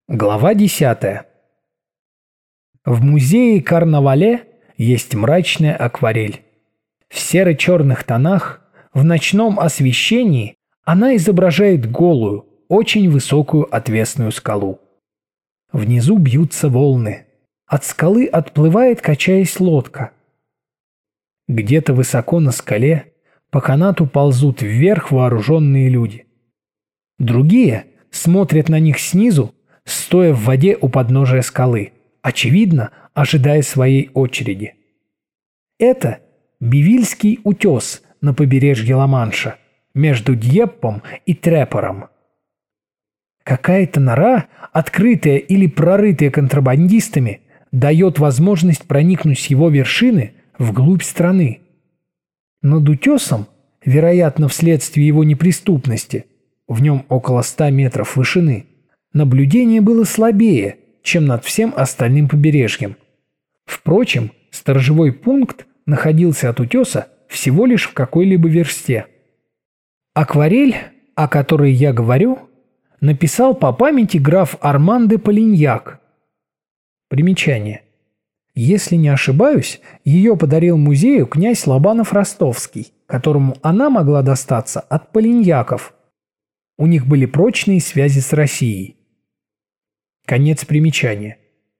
Глава 10. В музее Карнавале есть мрачная акварель. В серо-черных тонах, в ночном освещении она изображает голую, очень высокую отвесную скалу. Внизу бьются волны. От скалы отплывает, качаясь, лодка. Где-то высоко на скале по канату ползут вверх вооруженные люди. Другие смотрят на них снизу, стоя в воде у подножия скалы, очевидно, ожидая своей очереди. Это Бивильский утес на побережье Ла-Манша, между Дьеппом и Трепором. Какая-то нора, открытая или прорытая контрабандистами, дает возможность проникнуть с его вершины вглубь страны. Над утесом, вероятно, вследствие его неприступности, в нем около 100 метров вышины, наблюдение было слабее, чем над всем остальным побережьем. Впрочем, сторожевой пункт находился от утеса всего лишь в какой-либо версте. Акварель, о которой я говорю, написал по памяти граф Арман де Полиньяк. Примечание. Если не ошибаюсь, ее подарил музею князь Лобанов-Ростовский, которому она могла достаться от Полиньяков. У них были прочные связи с Россией. Конец примечания.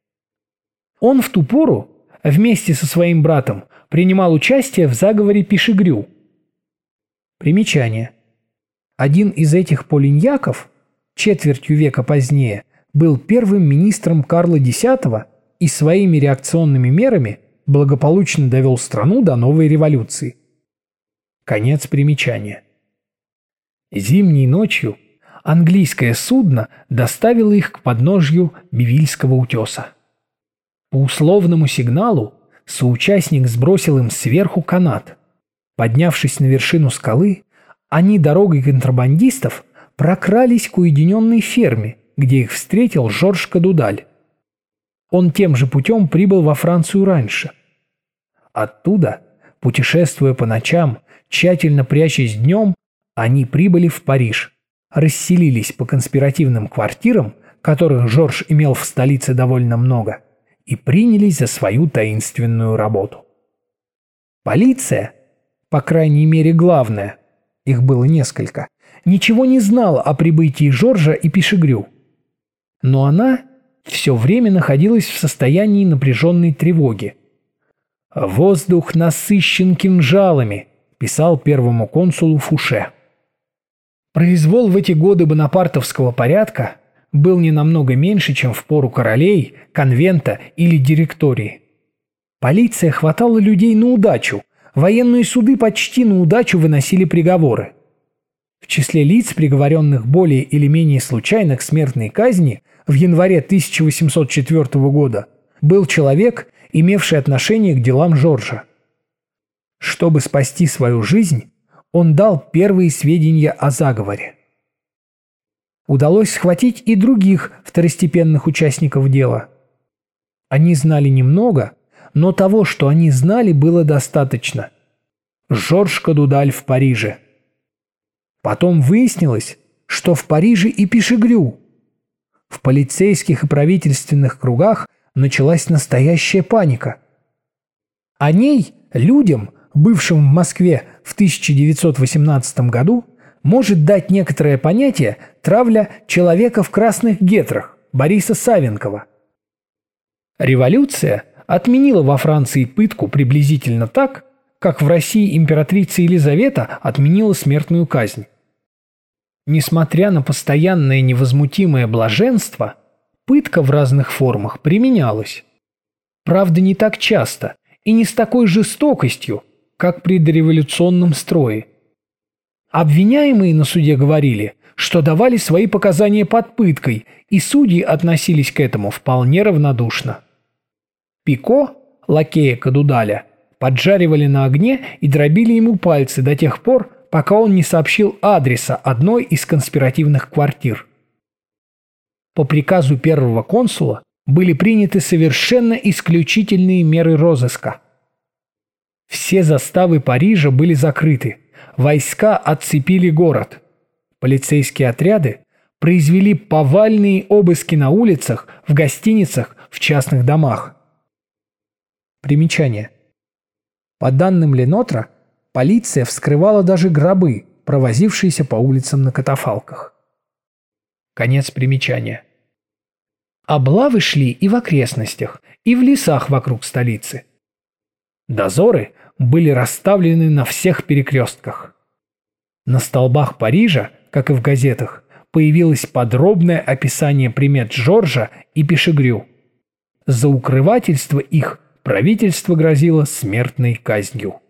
Он в ту пору вместе со своим братом принимал участие в заговоре Пишегрю. Примечание. Один из этих Полиньяков, четвертью века позднее, был первым министром Карла X и своими реакционными мерами благополучно довел страну до новой революции. Конец примечания. Зимней ночью английское судно доставило их к подножью Бивильского утеса. По условному сигналу соучастник сбросил им сверху канат. Поднявшись на вершину скалы, они дорогой контрабандистов прокрались к уединенной ферме, где их встретил Жорж Кадудаль. Он тем же путем прибыл во Францию раньше. Оттуда, путешествуя по ночам, тщательно прячась днем, они прибыли в Париж, расселились по конспиративным квартирам, которых Жорж имел в столице довольно много, и принялись за свою таинственную работу. Полиция, по крайней мере главная, их было несколько, ничего не знала о прибытии Жоржа и Пишегрю. Но она все время находилась в состоянии напряженной тревоги. «Воздух насыщен кинжалами», – писал первому консулу Фуше. Произвол в эти годы бонапартовского порядка был не намного меньше, чем в пору королей, конвента или директории. Полиция хватала людей на удачу, военные суды почти на удачу выносили приговоры. В числе лиц, приговоренных более или менее случайно к смертной казни в январе 1804 года, был человек, имевший отношение к делам Жоржа. Чтобы спасти свою жизнь, он дал первые сведения о заговоре. Удалось схватить и других второстепенных участников дела. Они знали немного, но того, что они знали, было достаточно. Жорж Кадудаль в Париже. Потом выяснилось, что в Париже и Пишегрю. В полицейских и правительственных кругах началась настоящая паника. О ней людям, бывшим в Москве в 1918 году, может дать некоторое понятие травля человека в красных гетрах Бориса Савенкова. Революция отменила во Франции пытку приблизительно так, как в России императрица Елизавета отменила смертную казнь. Несмотря на постоянное невозмутимое блаженство, пытка в разных формах применялась. Правда, не так часто и не с такой жестокостью, как при дореволюционном строе. Обвиняемые на суде говорили, что давали свои показания под пыткой, и судьи относились к этому вполне равнодушно. Пико, лакея Кадудаля, поджаривали на огне и дробили ему пальцы до тех пор, пока он не сообщил адреса одной из конспиративных квартир. По приказу первого консула были приняты совершенно исключительные меры розыска. Все заставы Парижа были закрыты, войска отцепили город. Полицейские отряды произвели повальные обыски на улицах, в гостиницах, в частных домах. Примечание. По данным Ленотра, полиция вскрывала даже гробы, провозившиеся по улицам на катафалках. Конец примечания. Облавы шли и в окрестностях, и в лесах вокруг столицы. Дозоры были расставлены на всех перекрестках. На столбах Парижа, как и в газетах, появилось подробное описание примет Жоржа и Пишегрю. За укрывательство их правительство грозило смертной казнью.